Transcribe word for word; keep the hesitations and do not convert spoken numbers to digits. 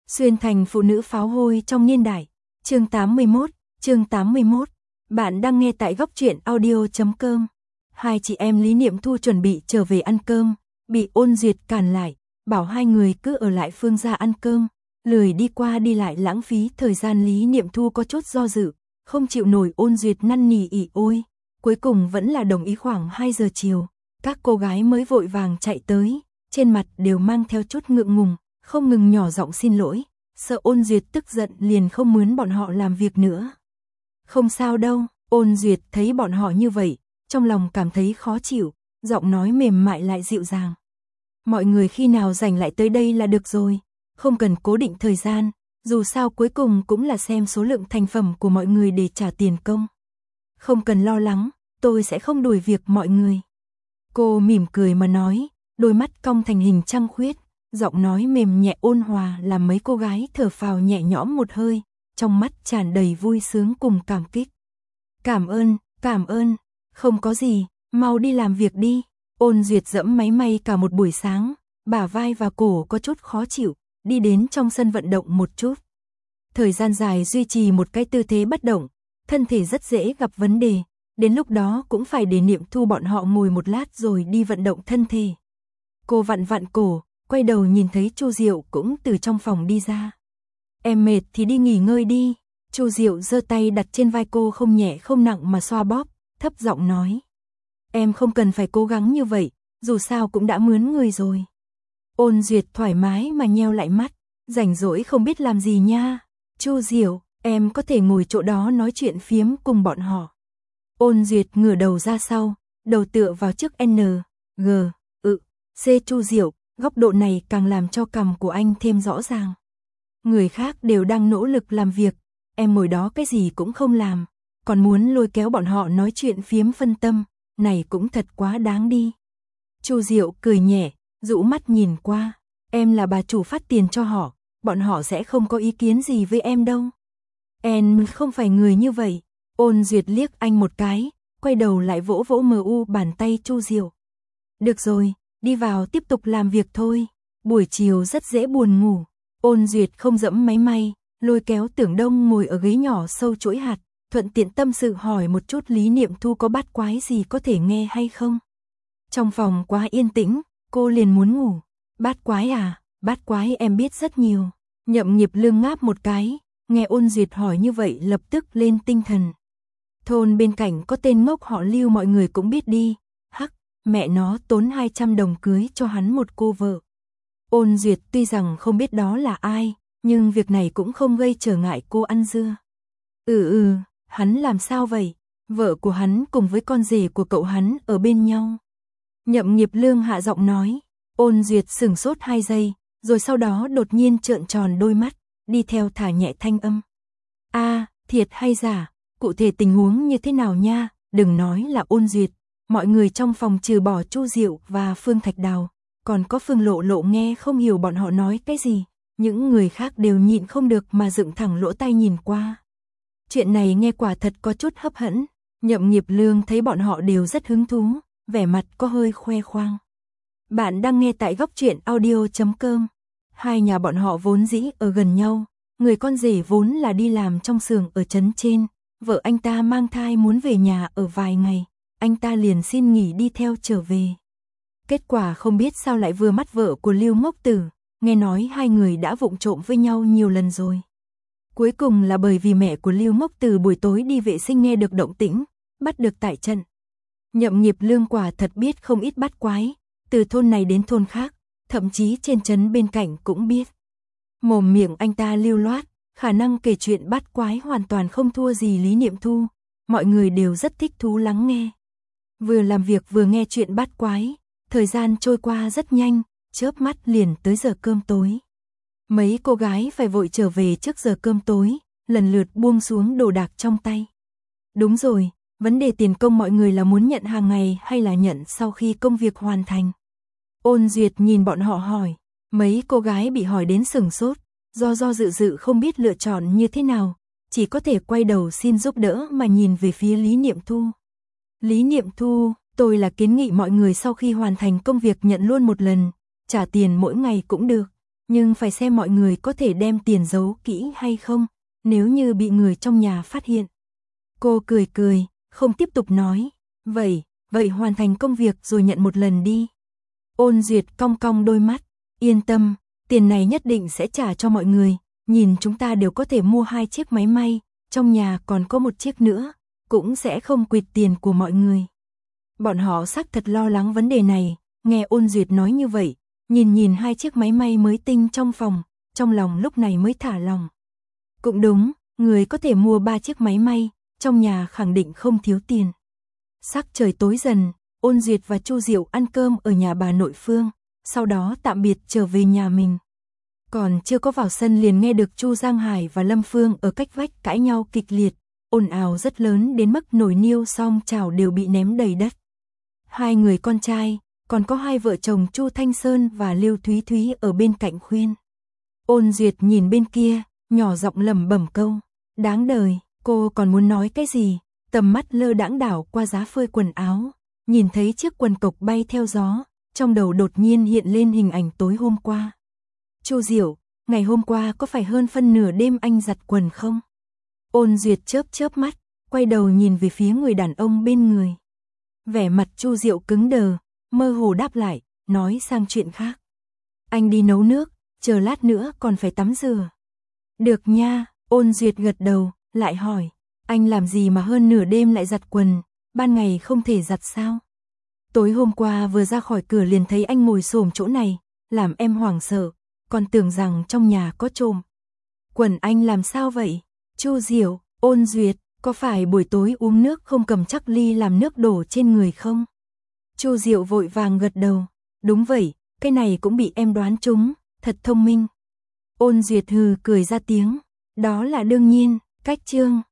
Xuyên thành phụ nữ pháo hôi trong niên đại. Chương tám mươi mốt, chương tám mươi mốt. Bạn đang nghe tại góc truyện audio chấm com. Hai chị em Lý Niệm Thu chuẩn bị trở về ăn cơm, bị Ôn Duyệt cản lại, bảo hai người cứ ở lại Phương gia ăn cơm, lười đi qua đi lại lãng phí thời gian. Lý Niệm Thu có chút do dự, không chịu nổi Ôn Duyệt năn nỉ ỉ ôi, cuối cùng vẫn là đồng ý. Khoảng hai giờ chiều, các cô gái mới vội vàng chạy tới, trên mặt đều mang theo chút ngượng ngùng, không ngừng nhỏ giọng xin lỗi, sợ Ôn Duyệt tức giận liền không mướn bọn họ làm việc nữa. Không sao đâu, Ôn Duyệt thấy bọn họ như vậy, trong lòng cảm thấy khó chịu, giọng nói mềm mại lại dịu dàng. Mọi người khi nào rảnh lại tới đây là được rồi, không cần cố định thời gian, dù sao cuối cùng cũng là xem số lượng thành phẩm của mọi người để trả tiền công. Không cần lo lắng, tôi sẽ không đuổi việc mọi người. Cô mỉm cười mà nói, đôi mắt cong thành hình trăng khuyết, giọng nói mềm nhẹ ôn hòa làm mấy cô gái thở phào nhẹ nhõm một hơi, trong mắt tràn đầy vui sướng cùng cảm kích. Cảm ơn, cảm ơn, không có gì, mau đi làm việc đi. Ôn Duyệt dẫm máy may cả một buổi sáng, bả vai và cổ có chút khó chịu, đi đến trong sân vận động một chút. Thời gian dài duy trì một cái tư thế bất động, thân thể rất dễ gặp vấn đề, đến lúc đó cũng phải để Niệm Thu bọn họ ngồi một lát rồi đi vận động thân thể. Cô vặn vặn cổ, quay đầu nhìn thấy Chu Diệu cũng từ trong phòng đi ra. Em mệt thì đi nghỉ ngơi đi. Chu Diệu giơ tay đặt trên vai cô, không nhẹ không nặng mà xoa bóp, thấp giọng nói. Em không cần phải cố gắng như vậy, dù sao cũng đã mướn người rồi. Ôn Duyệt thoải mái mà nheo lại mắt, rảnh rỗi không biết làm gì nha. Chu Diệu, em có thể ngồi chỗ đó nói chuyện phiếm cùng bọn họ. Ôn Duyệt ngửa đầu ra sau, đầu tựa vào chiếc N, G, ự, C. Chu Diệu, góc độ này càng làm cho cằm của anh thêm rõ ràng. Người khác đều đang nỗ lực làm việc, em ngồi đó cái gì cũng không làm, còn muốn lôi kéo bọn họ nói chuyện phiếm phân tâm, này cũng thật quá đáng đi. Chu Diệu cười nhẹ, dụ mắt nhìn qua, em là bà chủ phát tiền cho họ, bọn họ sẽ không có ý kiến gì với em đâu. Em không phải người như vậy. Ôn Duyệt liếc anh một cái, quay đầu lại vỗ vỗ mờ u bàn tay Chu Diệu. Được rồi, đi vào tiếp tục làm việc thôi, buổi chiều rất dễ buồn ngủ. Ôn Duyệt không dẫm máy may, lôi kéo Tưởng Đông ngồi ở ghế nhỏ sâu chuỗi hạt, thuận tiện tâm sự hỏi một chút Lý Niệm Thu có bát quái gì có thể nghe hay không. Trong phòng quá yên tĩnh, cô liền muốn ngủ. Bát quái à, bát quái em biết rất nhiều. Nhậm Nghiệp Lương ngáp một cái, nghe Ôn Duyệt hỏi như vậy lập tức lên tinh thần. Thôn bên cạnh có tên ngốc họ Lưu mọi người cũng biết đi, hắc, mẹ nó tốn hai trăm đồng cưới cho hắn một cô vợ. Ôn Duyệt tuy rằng không biết đó là ai, nhưng việc này cũng không gây trở ngại cô ăn dưa. Ừ ừ, hắn làm sao vậy? Vợ của hắn cùng với con rể của cậu hắn ở bên nhau. Nhậm Nghiệp Lương hạ giọng nói. Ôn Duyệt sửng sốt hai giây, rồi sau đó đột nhiên trợn tròn đôi mắt, đi theo thả nhẹ thanh âm. A, à, thiệt hay giả? Cụ thể tình huống như thế nào nha? Đừng nói là Ôn Duyệt, mọi người trong phòng trừ bỏ Chu Diệu và Phương Thạch Đào, còn có Phương Lộ Lộ nghe không hiểu bọn họ nói cái gì, những người khác đều nhịn không được mà dựng thẳng lỗ tai nhìn qua. Chuyện này nghe quả thật có chút hấp dẫn. Nhậm Nghiệp Lương thấy bọn họ đều rất hứng thú, vẻ mặt có hơi khoe khoang. Bạn đang nghe tại góc truyện audio chấm com. Hai nhà bọn họ vốn dĩ ở gần nhau, người con rể vốn là đi làm trong xưởng ở trấn trên, vợ anh ta mang thai muốn về nhà ở vài ngày, anh ta liền xin nghỉ đi theo trở về. Kết quả không biết sao lại vừa mắt vợ của Lưu Ngốc Tử, nghe nói hai người đã vụng trộm với nhau nhiều lần rồi. Cuối cùng là bởi vì mẹ của Lưu Ngốc Tử buổi tối đi vệ sinh nghe được động tĩnh, bắt được tại trận. Nhậm Nghiệp Lương quả thật biết không ít bát quái, từ thôn này đến thôn khác, thậm chí trên trấn bên cạnh cũng biết. Mồm miệng anh ta lưu loát, khả năng kể chuyện bát quái hoàn toàn không thua gì Lý Niệm Thu, mọi người đều rất thích thú lắng nghe. Vừa làm việc vừa nghe chuyện bát quái, thời gian trôi qua rất nhanh, chớp mắt liền tới giờ cơm tối. Mấy cô gái phải vội trở về trước giờ cơm tối, lần lượt buông xuống đồ đạc trong tay. Đúng rồi, vấn đề tiền công mọi người là muốn nhận hàng ngày hay là nhận sau khi công việc hoàn thành? Ôn Duyệt nhìn bọn họ hỏi, mấy cô gái bị hỏi đến sửng sốt, do do dự dự không biết lựa chọn như thế nào, chỉ có thể quay đầu xin giúp đỡ mà nhìn về phía Lý Niệm Thu. Lý Niệm Thu, tôi là kiến nghị mọi người sau khi hoàn thành công việc nhận luôn một lần, trả tiền mỗi ngày cũng được, nhưng phải xem mọi người có thể đem tiền giấu kỹ hay không, nếu như bị người trong nhà phát hiện. Cô cười cười, không tiếp tục nói, vậy, vậy hoàn thành công việc rồi nhận một lần đi. Ôn Duyệt cong cong đôi mắt, yên tâm, tiền này nhất định sẽ trả cho mọi người, nhìn chúng ta đều có thể mua hai chiếc máy may, trong nhà còn có một chiếc nữa, cũng sẽ không quỵt tiền của mọi người. Bọn họ xác thật lo lắng vấn đề này, nghe Ôn Duyệt nói như vậy, nhìn nhìn hai chiếc máy may mới tinh trong phòng, trong lòng lúc này mới thả lòng. Cũng đúng, người có thể mua ba chiếc máy may, trong nhà khẳng định không thiếu tiền. Sắc trời tối dần, Ôn Duyệt và Chu Diệu ăn cơm ở nhà bà nội Phương, sau đó tạm biệt trở về nhà mình. Còn chưa có vào sân liền nghe được Chu Giang Hải và Lâm Phương ở cách vách cãi nhau kịch liệt, ồn ào rất lớn đến mức nồi niêu song chảo đều bị ném đầy đất. Hai người con trai, còn có hai vợ chồng Chu Thanh Sơn và Lưu Thúy Thúy ở bên cạnh khuyên. Ôn Duyệt nhìn bên kia, nhỏ giọng lẩm bẩm câu, đáng đời, cô còn muốn nói cái gì, tầm mắt lơ đãng đảo qua giá phơi quần áo, nhìn thấy chiếc quần cộc bay theo gió, trong đầu đột nhiên hiện lên hình ảnh tối hôm qua. Chu Diệu, ngày hôm qua có phải hơn phân nửa đêm anh giặt quần không? Ôn Duyệt chớp chớp mắt, quay đầu nhìn về phía người đàn ông bên người. Vẻ mặt Chu Diệu cứng đờ, mơ hồ đáp lại, nói sang chuyện khác. Anh đi nấu nước, chờ lát nữa còn phải tắm rửa. Được nha, Ôn Duyệt gật đầu, lại hỏi, anh làm gì mà hơn nửa đêm lại giặt quần, ban ngày không thể giặt sao? Tối hôm qua vừa ra khỏi cửa liền thấy anh ngồi xổm chỗ này, làm em hoảng sợ, còn tưởng rằng trong nhà có trộm. Quần anh làm sao vậy? Chu Diệu, Ôn Duyệt, có phải buổi tối uống nước không cầm chắc ly làm nước đổ trên người không? Chu Diệu vội vàng gật đầu, đúng vậy, cái này cũng bị em đoán trúng, thật thông minh. Ôn Duyệt hừ cười ra tiếng, đó là đương nhiên, cách chương.